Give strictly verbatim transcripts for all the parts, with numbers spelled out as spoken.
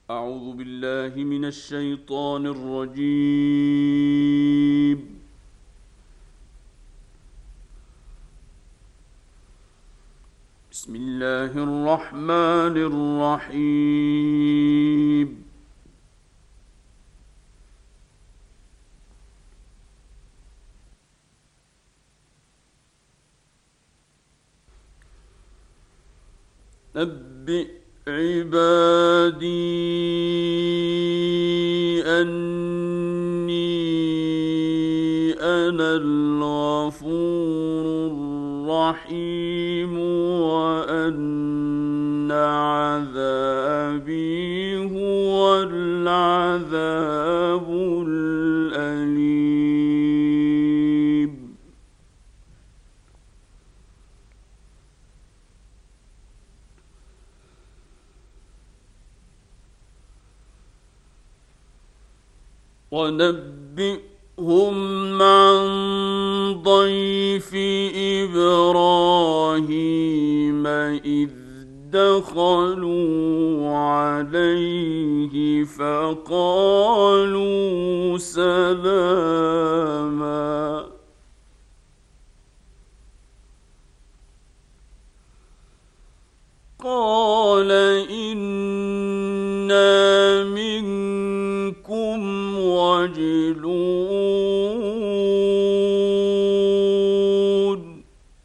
أعوذ بالله من الشيطان الرجيم. بسم الله الرحمن الرحيم. نبئ عبادي أني أنا الغفور الرحيم وأن عذابي هو العذاب الأليم. ونبئهم عن ضيف إبراهيم إذ دخلوا عليه فقالوا سلاما. قال إنا منكم وجلون.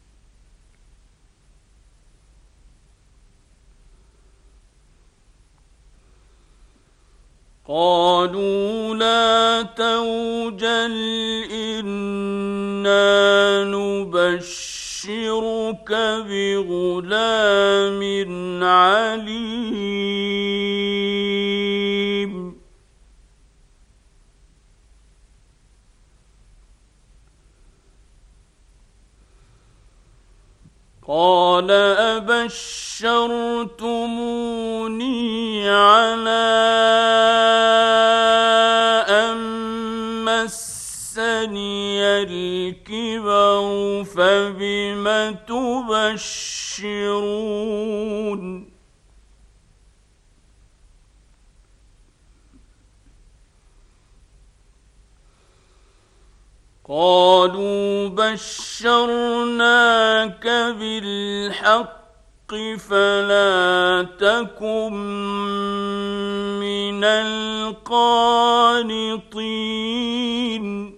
قالوا لا توجل إنا نبشرك بغلام عليم. قال أبشرتموني على أن مسني الكبر فبم تبشرون. قالوا بشرناك بالحق فلا تكن من القانطين.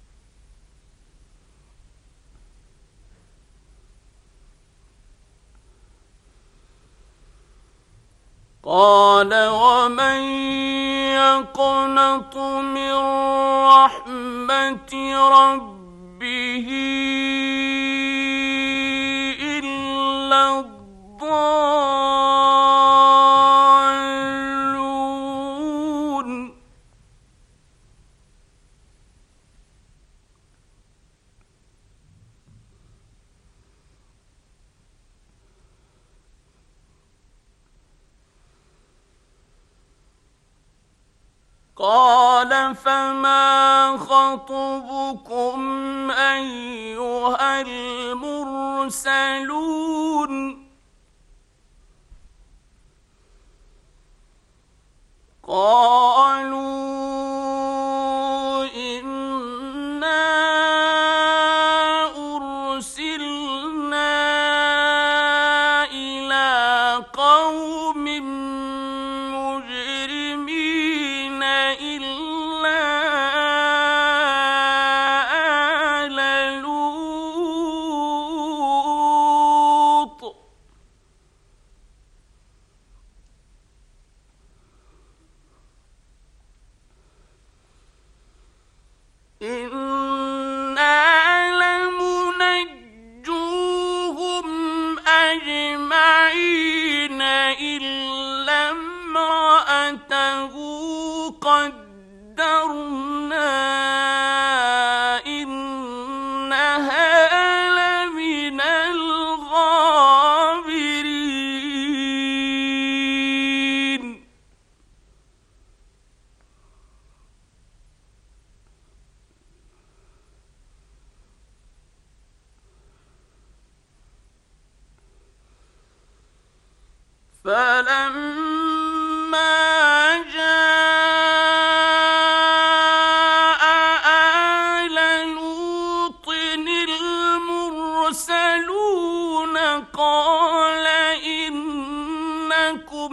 قال ومن يقنط من رحمة ربه إلا الضالون. قال فما خطبكم أيها المرسلون. قالوا إنا أرسلنا إلى قوم مجرمين إلا آل لوط. إنا لمنجوهم أجمعين إلا امرأته قدرنا إنها لمن الغابرين. فلما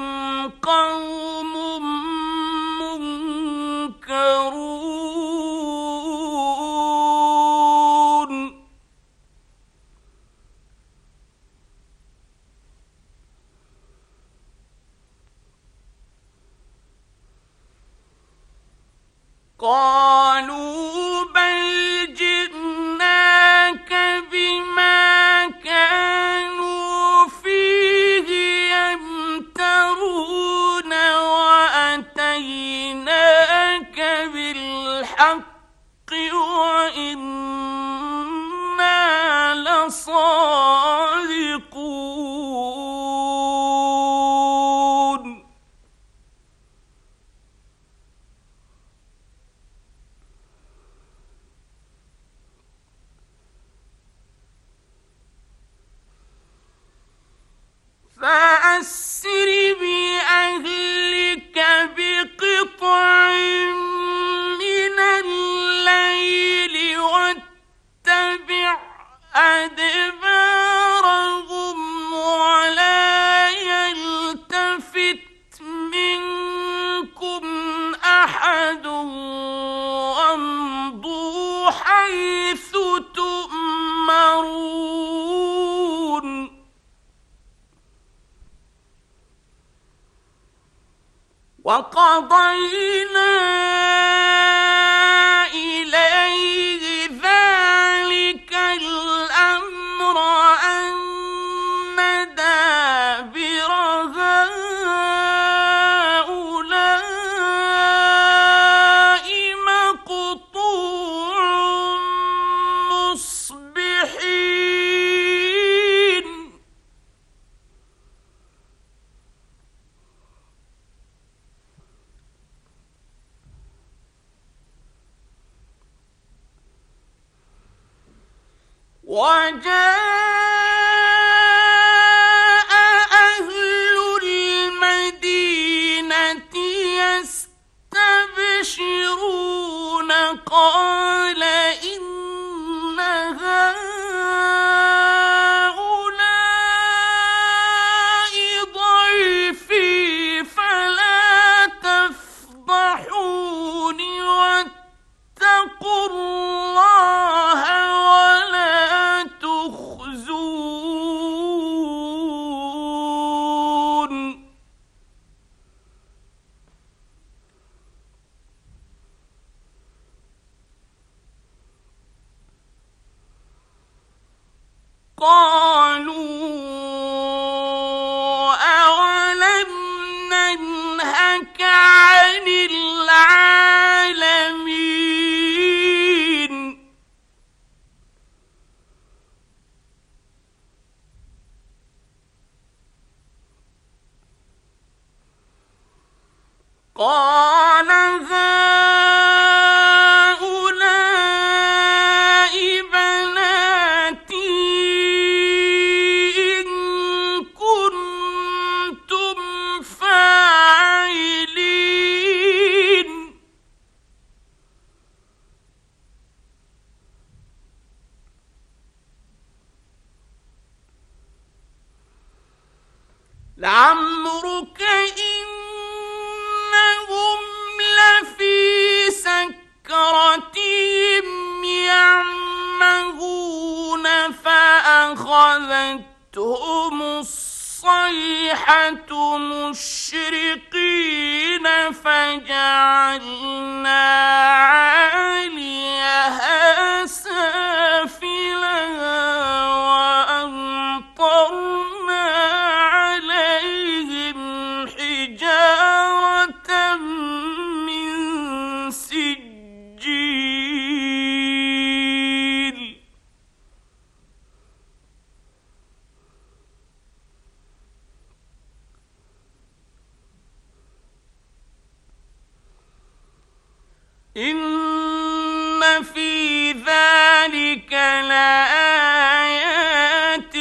قوم منكرون قالوا بل جئناك بما كانوا فيه يمترون وأتيناك بالحق وإنا لصادقون فأسر بأهلك بقطع من الليل واتبع أدبارهم ولا يلتفت منكم أحد وامضوا حيث تؤمرون وقضينا إليه ذلك الأمر أن دابر هؤلاء مقطوع مصبحين وجاء أهل المدينة يستبشرون قال إن هؤلاء ضيفي فلا تفضحوني واتقوا الله ولا تخزون قالوا أولم ننهك عن العالمين قال هؤلاء بناتي إن كنتم فاعلين لعمرك إنهم لفي سكرتهم يعمهون فأخذتهم الصيحة مشرقين فجعلنا عاليها سافلها وأمطرنا عليهم حجارة من سجيل إن في ذلك لآيات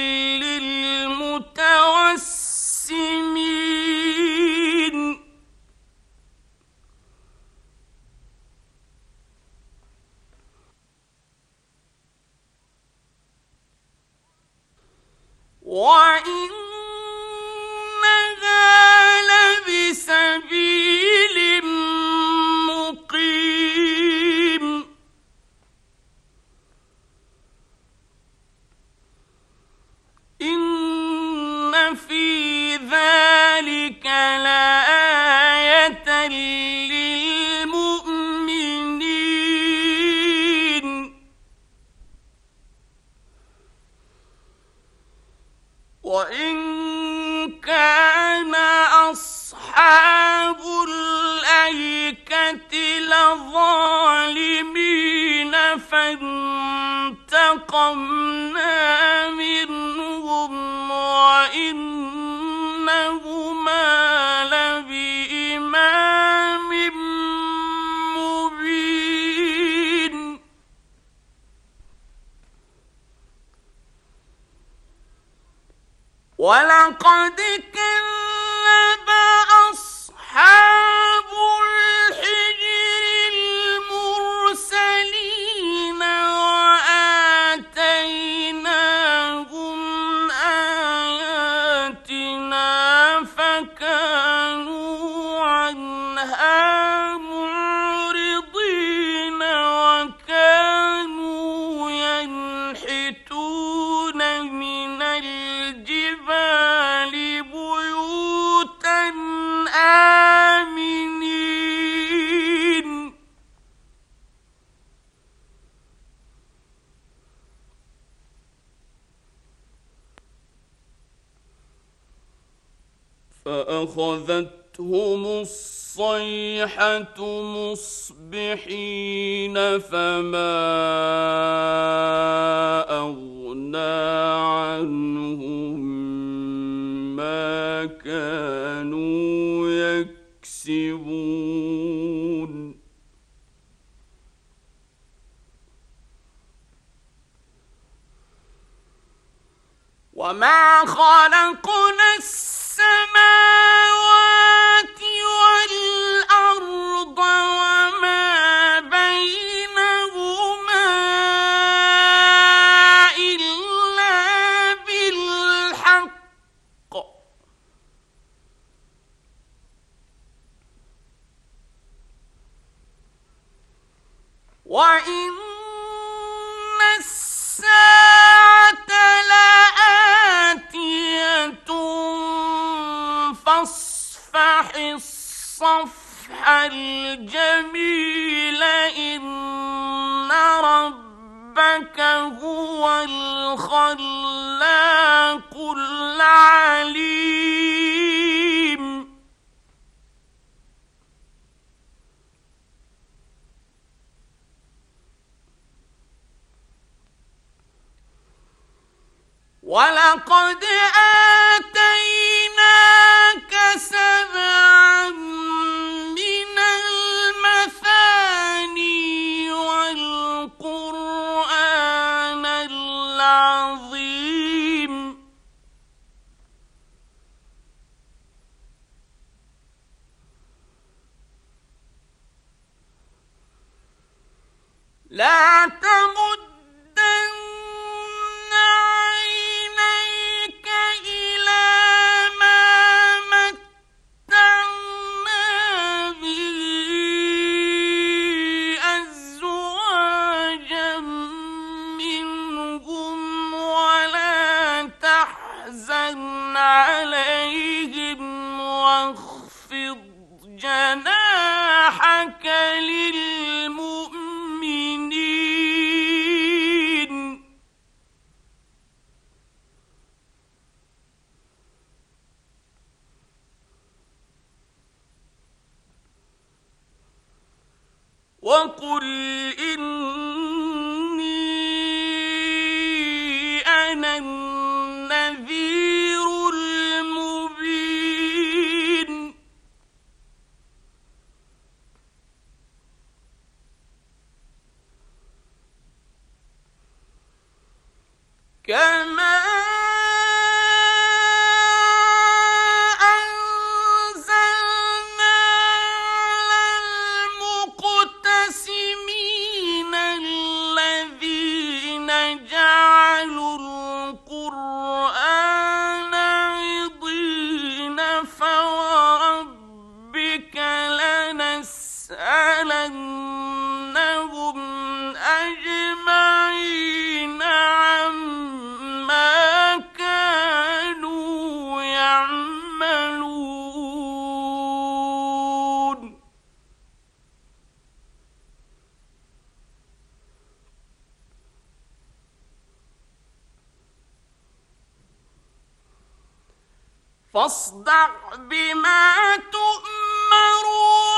للمتوسمين وإنها لآية للمؤمنين وإن كان أصحاب الأيكة لظالمين فانتقمنا منهم وإنهما لبإمام مبين ولقد كذب أصحاب الحجر المرسلين وآتيناهم آياتنا فكانوا عنها معرضين وكانوا ينحتون من الجبال بيوتا آمنين فأخذتهم الصيحة مصبحين فما أغنى عنهم ما كانوا يكسبون وما خلقنا السماوات والأرض وما بينهما إلا بالحق وإن الساعة لآتية فاصفح الصفح الجميل إن ربك هو الخلاق العليم ولقد آتيناك سبعا من المثاني والقرآن العظيم لا تمدن عينيك إلى ما متعنا به أزواجا منهم ولا تحزن عليهم واخفض جناحك للمؤمنين وقل إني أنا النذير المبين كما أنزلنا على المقتسمين فاصدع بما تؤمر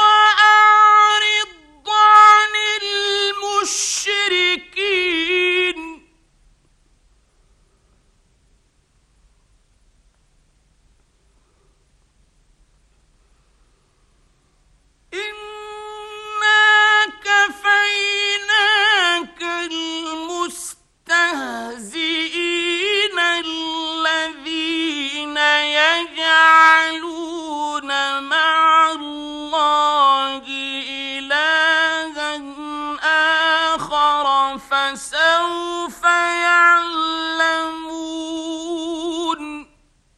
وأعرض عن المشركين إنا كفيناك المستهزئين الذين يجعلون مع الله إلها آخر فسوف يعلمون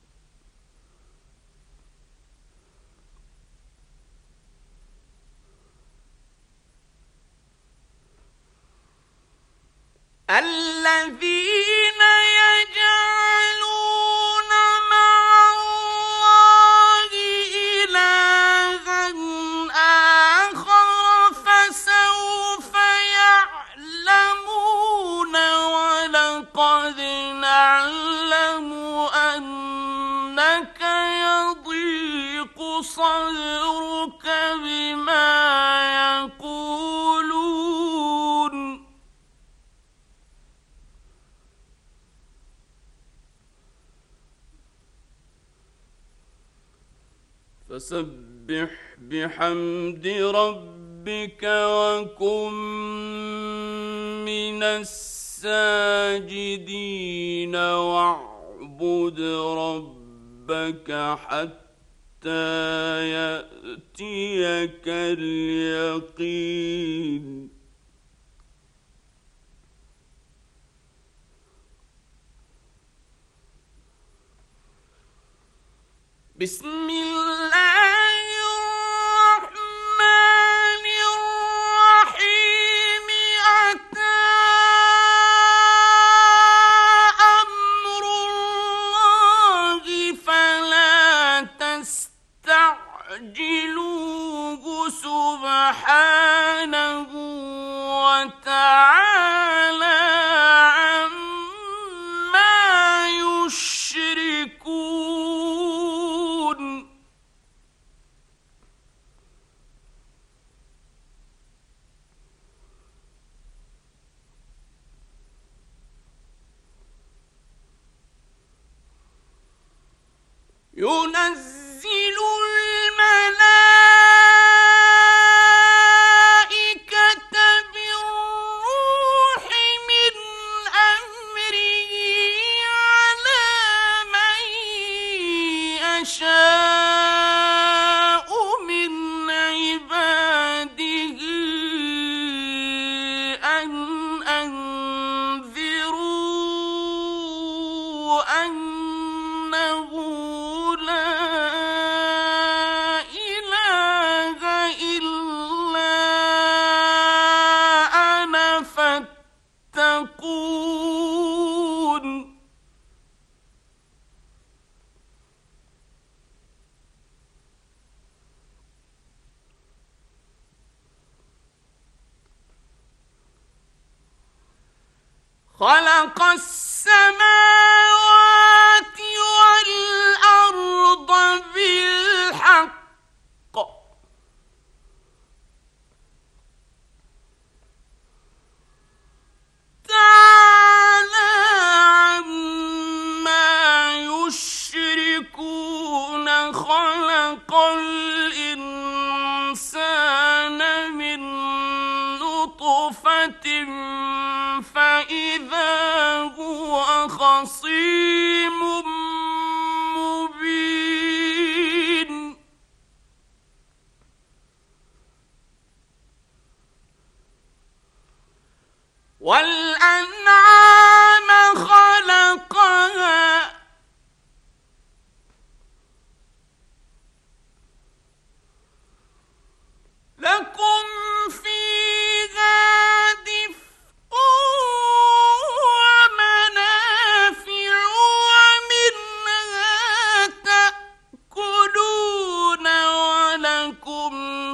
الذين يجعلون مع الله إلها آخر فسوف يعلمون ولقد نعلم أنك يضيق صدرك بما يقولون فسبح بحمد ربك وكن من الساجدين واعبد ربك حتى يأتيك اليقين بسم الله الرحمن الرحيم أتى أمر الله فلا تستعجلوه سبحانه وتعالى عما يشركون ينزل الملائكة بالروح من أمره على من يشاء من عباده أن أنذروا أنه خلق السماوات والأرض بالحق تعالى عما يشركون خلق الإنسان من نطفة فإذا هو خصيم مبين والأنعام خلقها لكم فيها دفء ومنافع ومنها تأكلون ولكم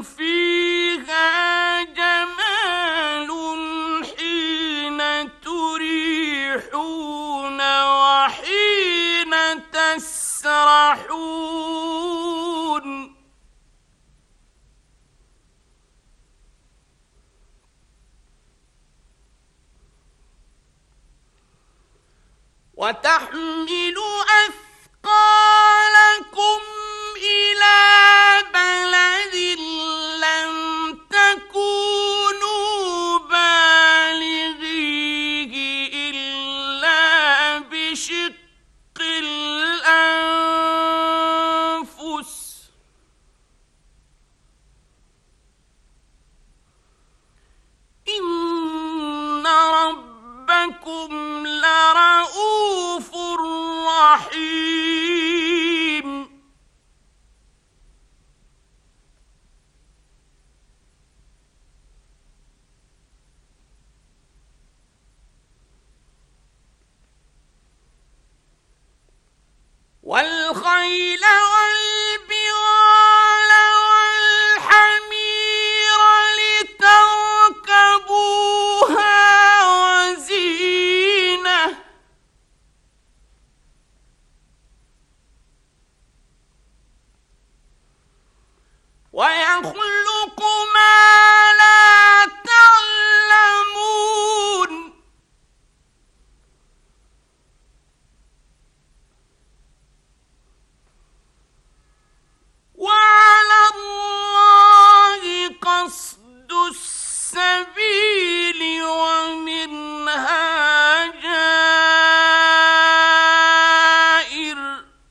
فيها جمال حين تريحون وحين تسرحون وتحمل أثقالكم إلى بلد لم تكونوا بالغيه إلا بشق الأنفس إن ربكم لرؤوف رحيم. والخيل والبغال والحمير لتركبوها وزينة ويخلق ما لا تعلمون وعلى الله قصد السبيل ومنها جائر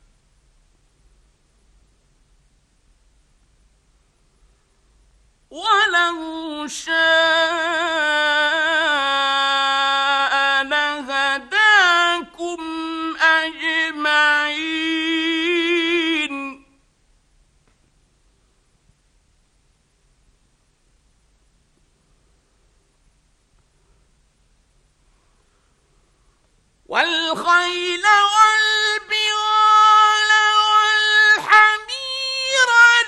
ولو شاء لهداكم أجمعين. والخيل والبغال والحمير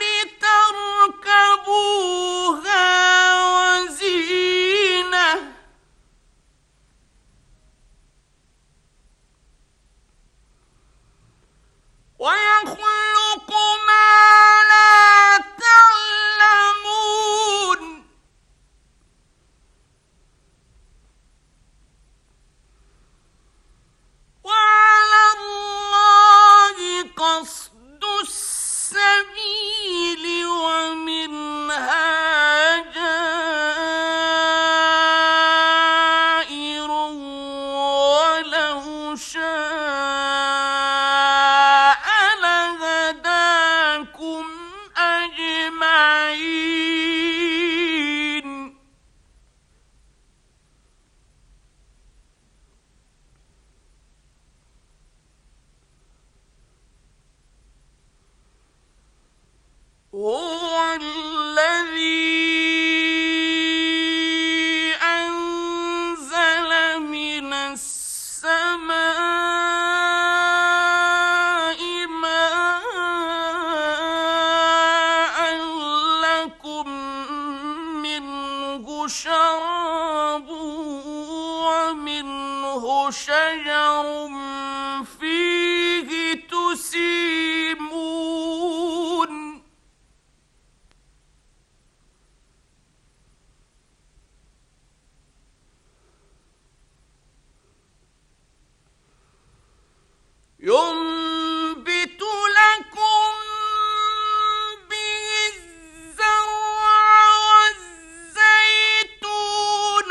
لتركبوها وزينة ويخلق ما لا تعلمون وعلى الله قصد السبيل ومنها جائر ولو شاء لهداكم أجمعين. هو الذي أنزل من السماء ماء لكم منه شراب ومنه شجر فيه تسيمون ينبت لكم به الزرع والزيتون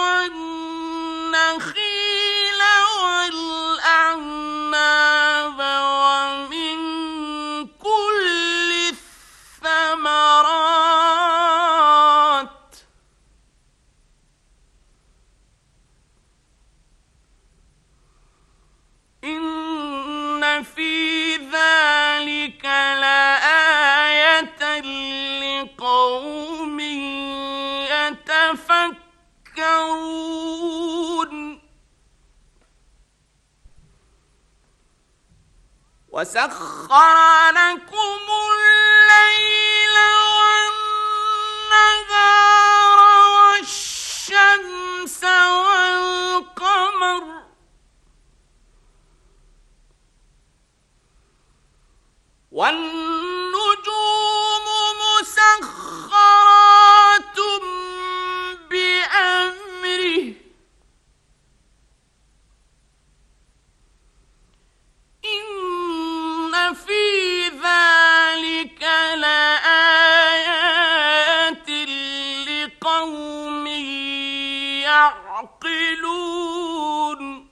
والنخيل والأعناب ومن كل الثمرات إن في ذلك لآية لقوم يتفكرون. وسخر لكم الليل والنهار والشمس والقمر والنجوم مسخرات بأمره يعقلون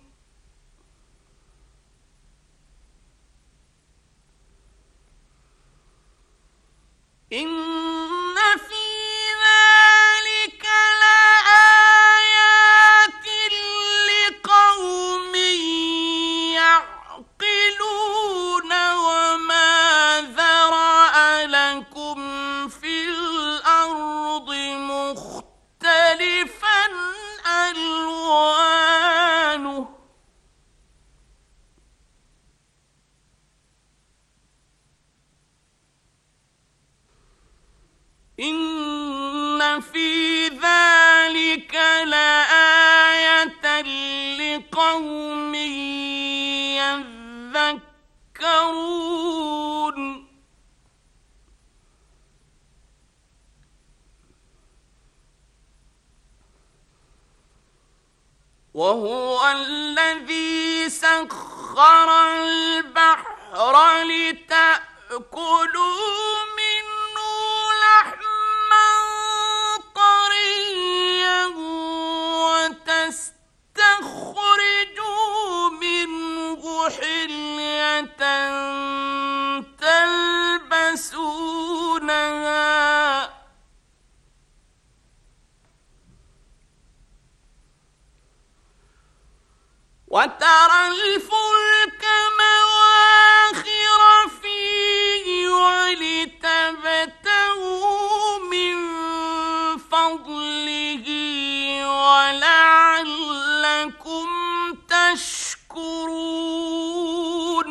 إن في ذلك لآيات لقوم يعقلون وما ذرأ لكم في الأرض مختلفا ألوانه إن في ذلك لآية لقوم يذكرون وهو الذي سخر البحر لتأكلوا منه لحما طريا وتستخرجوا منه حلية تلبسونها وترى الفلك مواخر فيه ولتبتغوا من فضله ولعلكم تشكرون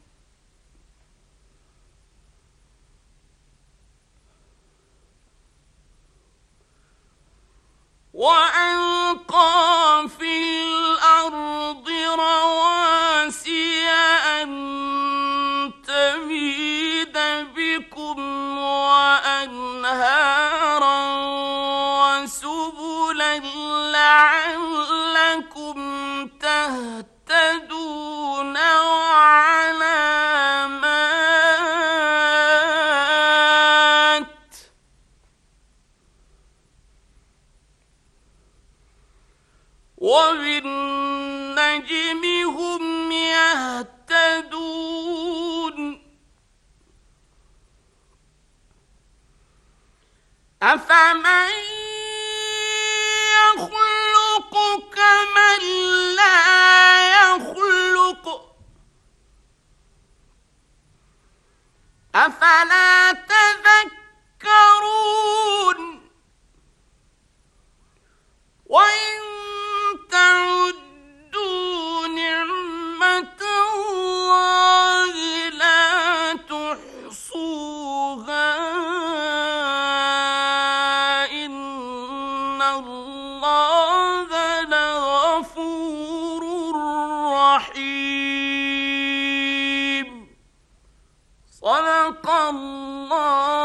وألقى في الأرض رواسي أن تميد بكم وأنهارا وسبلا لعلكم تهتدون وعلامات وبالنجم هم يهتدون أفمن يخلق كمن لا يخلق أفلا تذكرون وإن تعدوا نعمة الله لا تحصوها إن الله لغفور رحيم صدق الله